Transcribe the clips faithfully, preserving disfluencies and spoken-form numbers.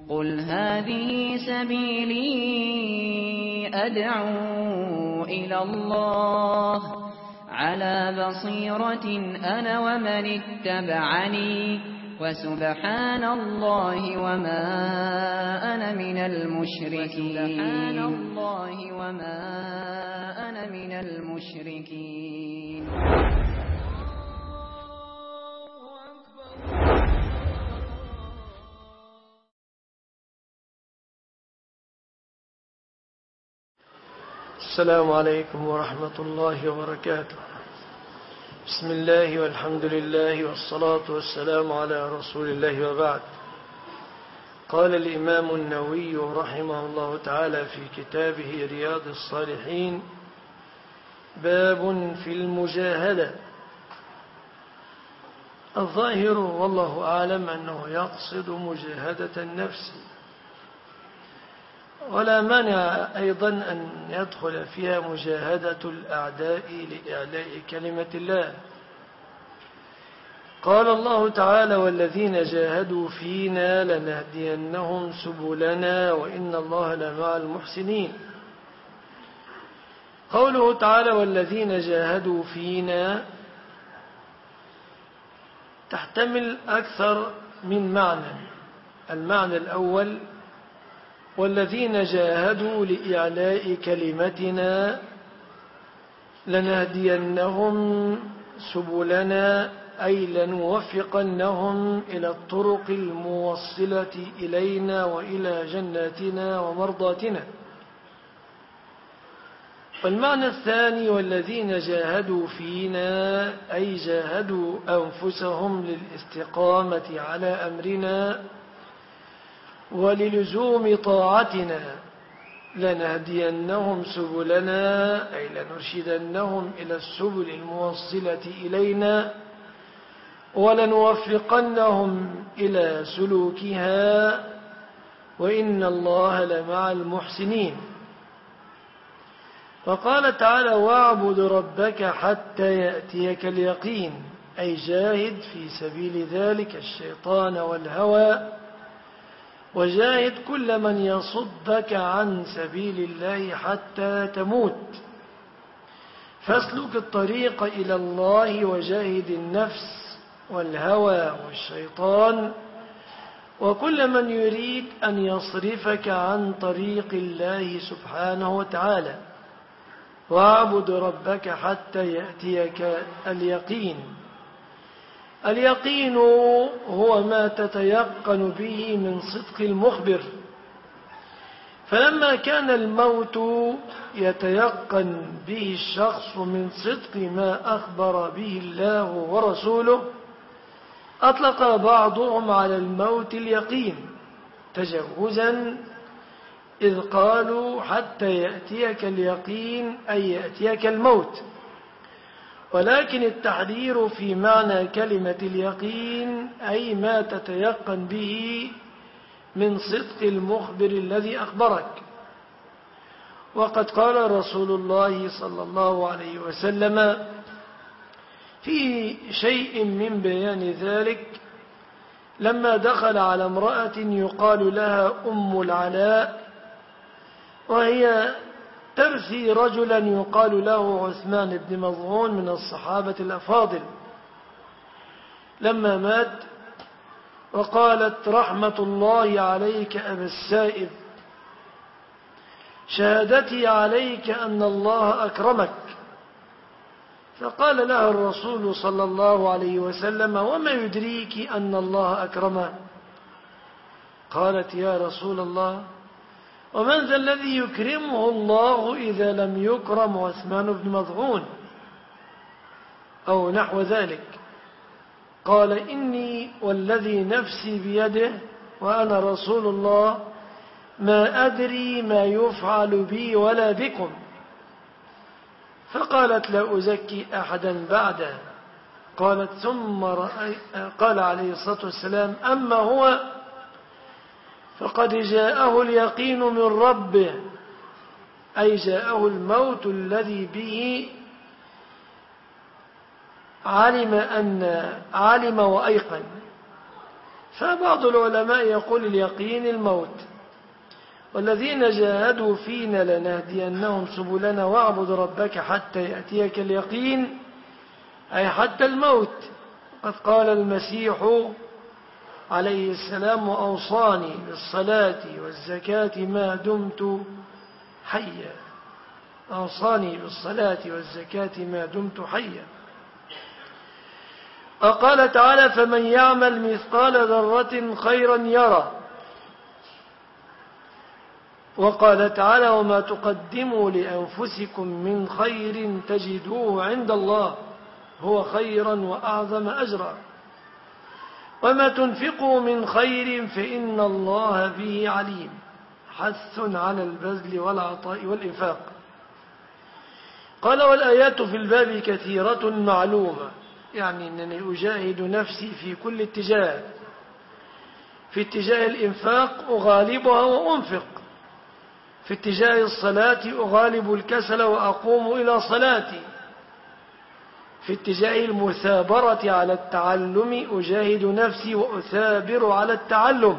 قل هذه سبيلي أدعو إلى الله على بصيرة أنا ومن اتبعني وسبحان الله وما أنا من المشركين سبحان الله وما أنا من المشركين. السلام عليكم ورحمة الله وبركاته. بسم الله والحمد لله والصلاة والسلام على رسول الله وبعد. قال الإمام النووي رحمه الله تعالى في كتابه رياض الصالحين: باب في المجاهدة. الظاهر والله أعلم أنه يقصد مجاهدة النفس، ولا مانع أيضا أن يدخل فيها مجاهدة الأعداء لإعلاء كلمة الله. قال الله تعالى: والذين جاهدوا فينا لنهدينهم سبلنا وإن الله لمع المحسنين. قوله تعالى والذين جاهدوا فينا تحتمل أكثر من معنى. المعنى الأول: والذين جاهدوا لإعلاء كلمتنا لنهدينهم سبلنا، أي لنوفقنهم إلى الطرق الموصلة إلينا وإلى جناتنا ومرضاتنا. والمعنى الثاني: والذين جاهدوا فينا، أي جاهدوا أنفسهم للاستقامة على أمرنا وللزوم طاعتنا. لنهدينهم سبلنا، أي لنرشدنهم إلى السبل الموصلة إلينا ولنوفقنهم إلى سلوكها وإن الله لمع المحسنين. وقال تعالى: واعبد ربك حتى يأتيك اليقين، أي جاهد في سبيل ذلك الشيطان والهوى، وجاهد كل من يصدك عن سبيل الله حتى تموت. فاسلك الطريق إلى الله وجاهد النفس والهوى والشيطان وكل من يريد أن يصرفك عن طريق الله سبحانه وتعالى. واعبد ربك حتى يأتيك اليقين. اليقين هو ما تتيقن به من صدق المخبر، فلما كان الموت يتيقن به الشخص من صدق ما أخبر به الله ورسوله، أطلق بعضهم على الموت اليقين تجوزا، إذ قالوا حتى يأتيك اليقين أي يأتيك الموت. ولكن التحذير في معنى كلمة اليقين أي ما تتيقن به من صدق المخبر الذي أخبرك. وقد قال رسول الله صلى الله عليه وسلم في شيء من بيان ذلك لما دخل على امرأة يقال لها أم العلاء، وهي ترثي رجلا يقال له عثمان بن مظعون من الصحابة الأفاضل، لما مات وقالت: رحمة الله عليك أبا السائب، شهادتي عليك أن الله أكرمك. فقال لها الرسول صلى الله عليه وسلم: وما يدريك أن الله أكرمه؟ قالت: يا رسول الله، ومن ذا الذي يكرمه الله إذا لم يكرم عثمان بن مظعون؟ أو نحو ذلك. قال: إني والذي نفسي بيده وأنا رسول الله ما أدري ما يفعل بي ولا بكم. فقالت: لا أزكي أحدا بعده. قالت: ثم رأي... قال عليه الصلاة والسلام: أما هو فقد جاءه اليقين من ربه، أي جاءه الموت الذي به علم أن علم وأيقن. فبعض العلماء يقول اليقين الموت، والذين جاهدوا فينا لنهدينهم سبلنا واعبد ربك حتى يأتيك اليقين، أي حتى الموت. قد قال المسيح عليه السلام: وأوصاني بالصلاة والزكاة ما دمت حيا. أوصاني بالصلاة والزكاة ما دمت حيا. وقال تعالى: فمن يعمل مثقال ذرة خيرا يره. وقال تعالى: وما تقدموا لأنفسكم من خير تجدوه عند الله هو خيرا وأعظم أجرا. وما تنفقوا من خير فإن الله به عليم. حث على البذل والعطاء والإنفاق. قال: والآيات في الباب كثيرة معلومة، يعني أنني أجاهد نفسي في كل اتجاه. في اتجاه الإنفاق أغالبها وأنفق، في اتجاه الصلاة أغالب الكسل وأقوم إلى صلاتي، في اتجاه المثابرة على التعلم أجاهد نفسي وأثابر على التعلم،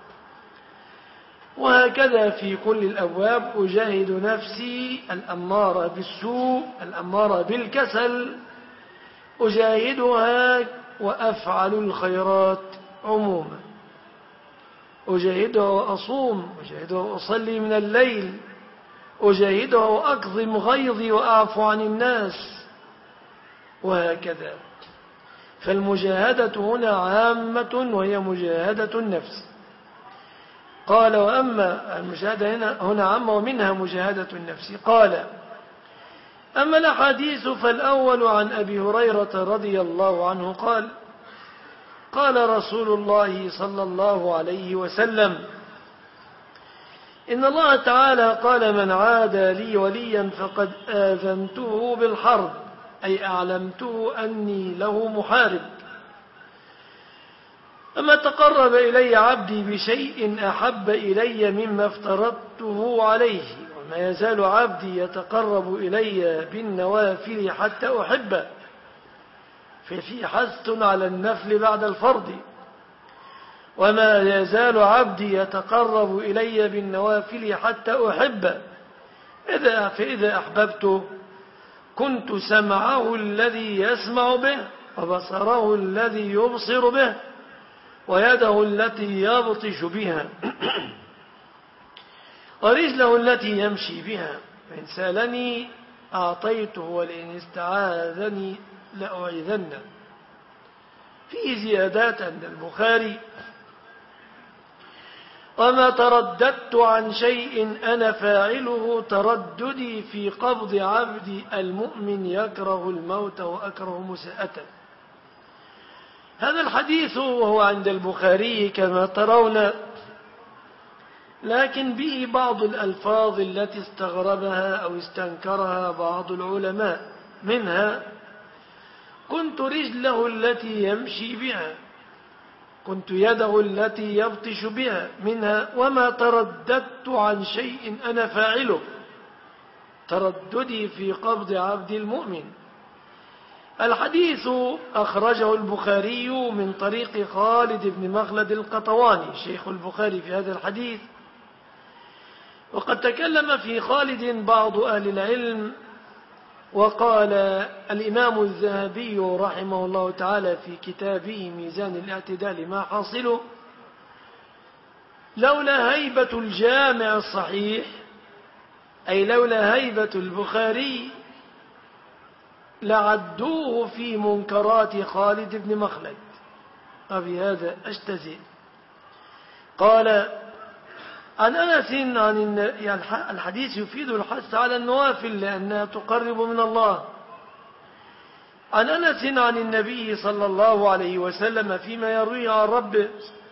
وهكذا في كل الأبواب أجاهد نفسي الأمارة بالسوء الأمارة بالكسل أجاهدها وأفعل الخيرات عموما. أجاهدها وأصوم، أجاهدها وأصلي من الليل، أجاهدها وأكظم غيظي وأعفو عن الناس، وهكذا. فالمجاهدة هنا عامة وهي مجاهدة النفس. قال: وأما المجاهدة هنا, هنا عامة ومنها مجاهدة النفس. قال: أما الأحاديث فالأول عن أبي هريرة رضي الله عنه قال: قال رسول الله صلى الله عليه وسلم: إن الله تعالى قال: من عادى لي وليا فقد آذنته بالحرب، أي أعلمته أني له محارب. أما تقرب إلي عبدي بشيء أحب إلي مما افترضته عليه، وما يزال عبدي يتقرب إلي بالنوافل حتى أحبه. ففي حث على النفل بعد الفرض. وما يزال عبدي يتقرب إلي بالنوافل حتى أحبه. إذا فإذا أحببته كنت سمعه الذي يسمع به، وبصره الذي يبصر به، ويده التي يبطش بها، ورجله التي يمشي بها. فإن سألني أعطيته، ولئن استعاذني لأعيذنه. فيه زيادات عند البخاري: وما ترددت عن شيء أنا فاعله ترددي في قبض عبدي المؤمن يكره الموت وأكره مساءته. هذا الحديث وهو عند البخاري كما ترون، لكن به بعض الألفاظ التي استغربها أو استنكرها بعض العلماء، منها: كنت رجله التي يمشي بها، كنت يده التي يبطش بها. منها: وما ترددت عن شيء أنا فاعله ترددي في قبض عبد المؤمن. الحديث أخرجه البخاري من طريق خالد بن مخلد القطواني شيخ البخاري في هذا الحديث. وقد تكلم في خالد بعض أهل العلم، وقال الإمام الذهبي رحمه الله تعالى في كتابه ميزان الاعتدال ما حاصله: لولا هيبة الجامع الصحيح، أي لولا هيبة البخاري، لعدوه في منكرات خالد بن مخلد. وبهذا أجتزئ. قال: عن أنس عن الحديث يفيد الحث على النوافل لأنها تقرب من الله. عن أنس عن النبي صلى الله عليه وسلم فيما يرويه عن ربه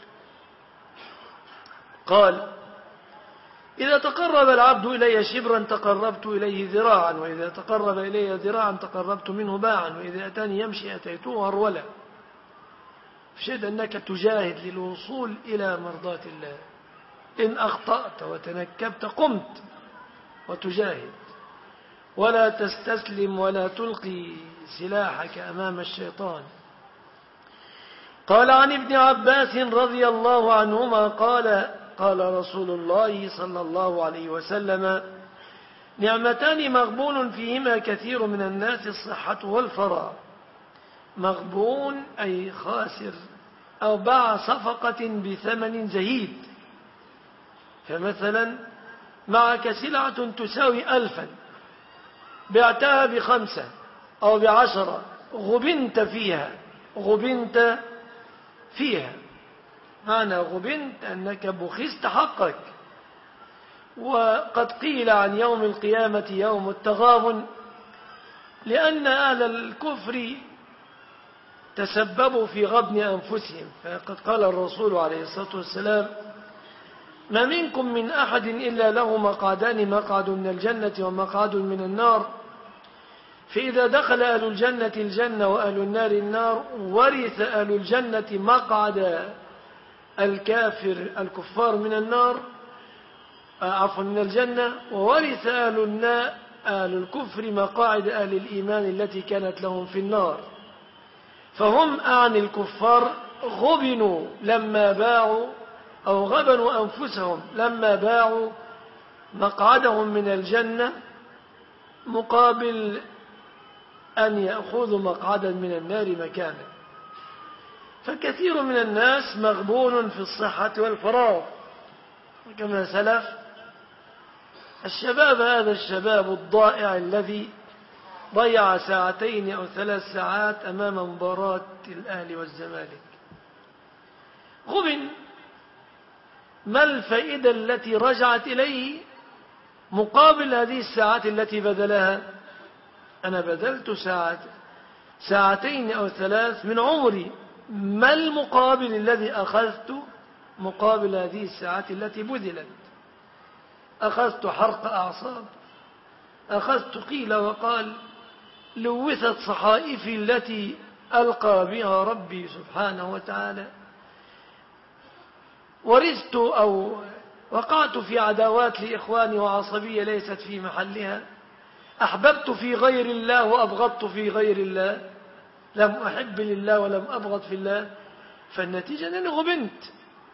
قال: إذا تقرب العبد إلي شبرا تقربت إليه ذراعا، وإذا تقرب إلي ذراعا تقربت منه باعا، وإذا أتاني يمشي أتيته هرولا. فشهد أنك تجاهد للوصول إلى مرضاة الله. إن أخطأت وتنكبت قمت وتجاهد، ولا تستسلم ولا تلقي سلاحك أمام الشيطان. قال عن ابن عباس رضي الله عنهما قال قال رسول الله صلى الله عليه وسلم: نعمتان مغبون فيهما كثير من الناس، الصحة والفراغ. مغبون أي خاسر، أو باع صفقة بثمن زهيد. فمثلا معك سلعة تساوي ألفا، بعتها بخمسة أو بعشرة، غبنت فيها غبنت فيها معنى غبنت أنك بخست حقك. وقد قيل عن يوم القيامة يوم التغابن، لأن أهل الكفر تسببوا في غبن أنفسهم. فقد قال الرسول عليه الصلاة والسلام: ما منكم من أحد إلا له مقعدان، مقعد من الجنة ومقعد من النار، فإذا دخل أهل الجنة الجنة وأهل النار النار، ورث أهل الجنة مقعد الكافر الكفار من النار عفوا من الجنة، وورث أهل النار أهل الكفر مقاعد أهل الإيمان التي كانت لهم في النار. فهم أعني الكفار غبنوا لما باعوا أو غبنوا أنفسهم لما باعوا مقعدهم من الجنة مقابل أن يأخذوا مقعدا من النار مكانا. فكثير من الناس مغبون في الصحة والفراغ. كما سلف الشباب، هذا الشباب الضائع الذي ضيع ساعتين أو ثلاث ساعات أمام مباراة الأهلي والزمالك، غبن. ما الفائدة التي رجعت إليه مقابل هذه الساعات التي بذلها؟ أنا بذلت ساعات ساعتين أو ثلاث من عمري، ما المقابل الذي أخذت مقابل هذه الساعات التي بذلت؟ أخذت حرق أعصاب، أخذت قيل وقال، لوثت صحائفي التي ألقى بها ربي سبحانه وتعالى، ورثت أو وقعت في عداوات لإخواني وعصبية ليست في محلها، أحببت في غير الله وأبغضت في غير الله، لم أحب لله ولم أبغض في الله. فالنتيجة أنني غبنت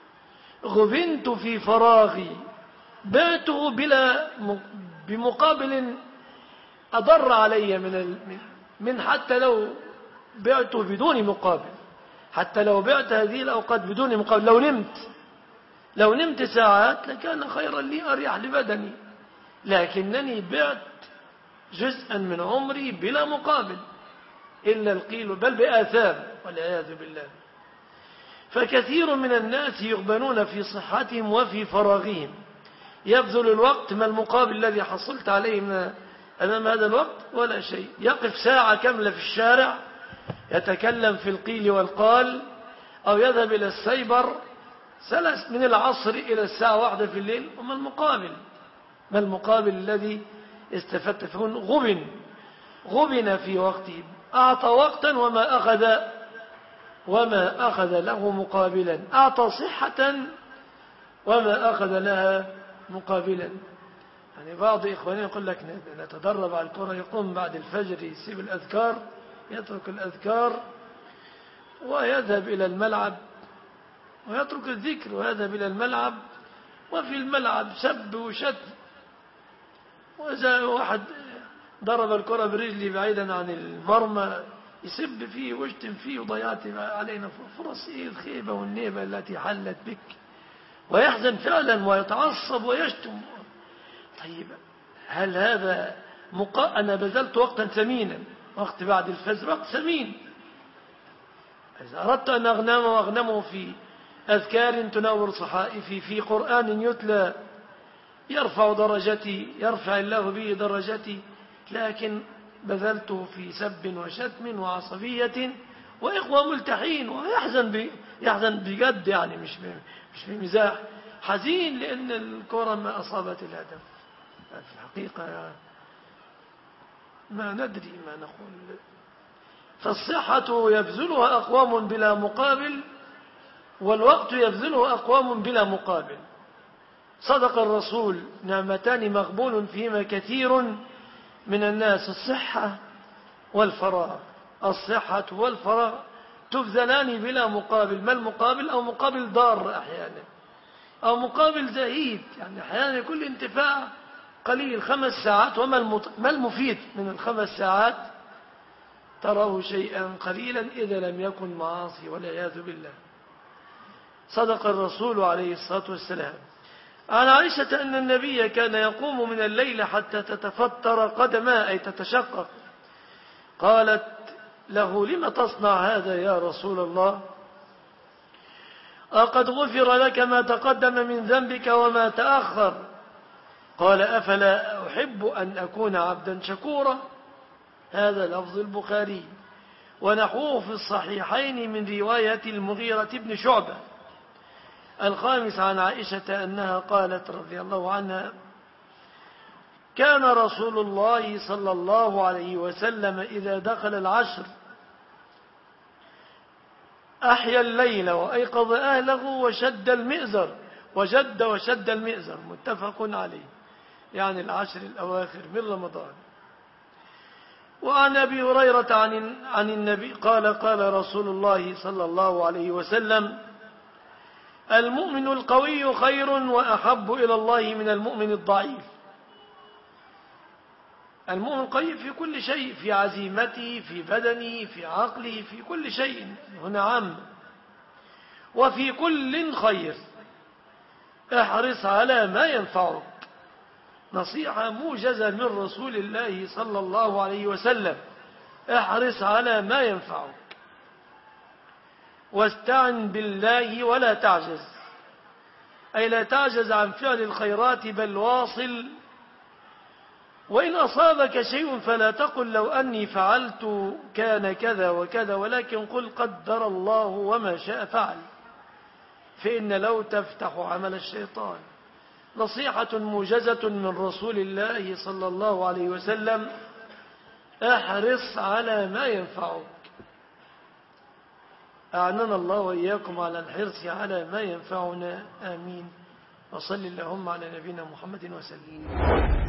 غبنت في فراغي، بعته بلا بمقابل أضر علي من من حتى لو بعته بدون مقابل، حتى لو بعت هذه الأوقات بدون مقابل، لو نمت لو نمت ساعات لكان خيرا لي، أريح لبدني، لكنني بعت جزءا من عمري بلا مقابل إلا القيل بل بآثام والعياذ بالله. فكثير من الناس يغبنون في صحتهم وفي فراغهم، يبذل الوقت، ما المقابل الذي حصلت عليه من أمام هذا الوقت؟ ولا شيء. يقف ساعة كاملة في الشارع يتكلم في القيل والقال، أو يذهب إلى السيبر ثلاث من العصر إلى الساعة واحدة في الليل، وما المقابل؟ ما المقابل الذي استفدت فيه؟ غبن غبن في وقته، أعطى وقتا وما أخذ وما أخذ له مقابلا، أعطى صحة وما أخذ لها مقابلا. يعني بعض إخواني يقول لك نتدرب على الكرة، يقوم بعد الفجر يسيب الأذكار، يترك الأذكار ويذهب إلى الملعب، ويترك الذكر ويذهب إلى الملعب، وفي الملعب سب وشتم، وإذا واحد ضرب الكرة برجلي بعيدا عن المرمى يسب فيه ويشتم فيه، وضيعت علينا فرص إيه الخيبة والنيبة التي حلت بك، ويحزن فعلا ويتعصب ويشتم. طيب هل هذا مقا... أنا بذلت وقتا ثمينا، وقت بعد الفجر وقت ثمين، إذا أردت أن أغنم وأغنمه في أذكار تنور صحائفي، في قرآن يتلى يرفع درجتي يرفع الله به درجتي، لكن بذلته في سب وشتم وعصبية وإخوة ملتحين، ويحزن ب... يحزن بجد، يعني مش ب... مش بمزاح، حزين لأن الكرة ما أصابت الهدف. في الحقيقة ما ندري ما نقول. فالصحة يبذلها أقوام بلا مقابل، والوقت يبذله أقوام بلا مقابل. صدق الرسول: نعمتان مغبون فيهما كثير من الناس، الصحة والفراغ. الصحة والفراغ تبذلان بلا مقابل. ما المقابل؟ أو مقابل ضار أحيانا، أو مقابل زهيد، يعني أحيانا يكون انتفاع قليل خمس ساعات، وما ما المفيد من الخمس ساعات؟ تراه شيئا قليلا إذا لم يكن معاصي والعياذ بالله. صدق الرسول عليه الصلاة والسلام. عن عائشة أن النبي كان يقوم من الليل حتى تتفطر قدماه، أي تتشقق. قالت له: لم تصنع هذا يا رسول الله؟ أقد غفر لك ما تقدم من ذنبك وما تأخر؟ قال: أفلا أحب أن أكون عبدا شكورا. هذا لفظ البخاري، ونحوه في الصحيحين من رواية المغيرة بن شعبة. الخامس عن عائشة أنها قالت رضي الله عنها: كان رسول الله صلى الله عليه وسلم إذا دخل العشر أحيا الليل وأيقظ أهله وشد المئزر، وجد وشد المئزر، متفق عليه، يعني العشر الأواخر من رمضان. وعن أبي هريرة عن عن النبي قال: قال رسول الله صلى الله عليه وسلم: المؤمن القوي خير وأحب إلى الله من المؤمن الضعيف. المؤمن قوي في كل شيء، في عزيمته، في بدنه، في عقله، في كل شيء، هنا عام. وفي كل خير، احرص على ما ينفعك. نصيحة موجزة من رسول الله صلى الله عليه وسلم: احرص على ما ينفعك، واستعن بالله ولا تعجز، أي لا تعجز عن فعل الخيرات، بل واصل. وإن أصابك شيء فلا تقل لو أني فعلت كان كذا وكذا، ولكن قل قدر الله وما شاء فعل، فإن لو تفتح عمل الشيطان. نصيحة موجزة من رسول الله صلى الله عليه وسلم: احرص على ما ينفعك. أعننا الله وإياكم على الحرص على ما ينفعنا، آمين. وصل اللهم على نبينا محمد وسلم.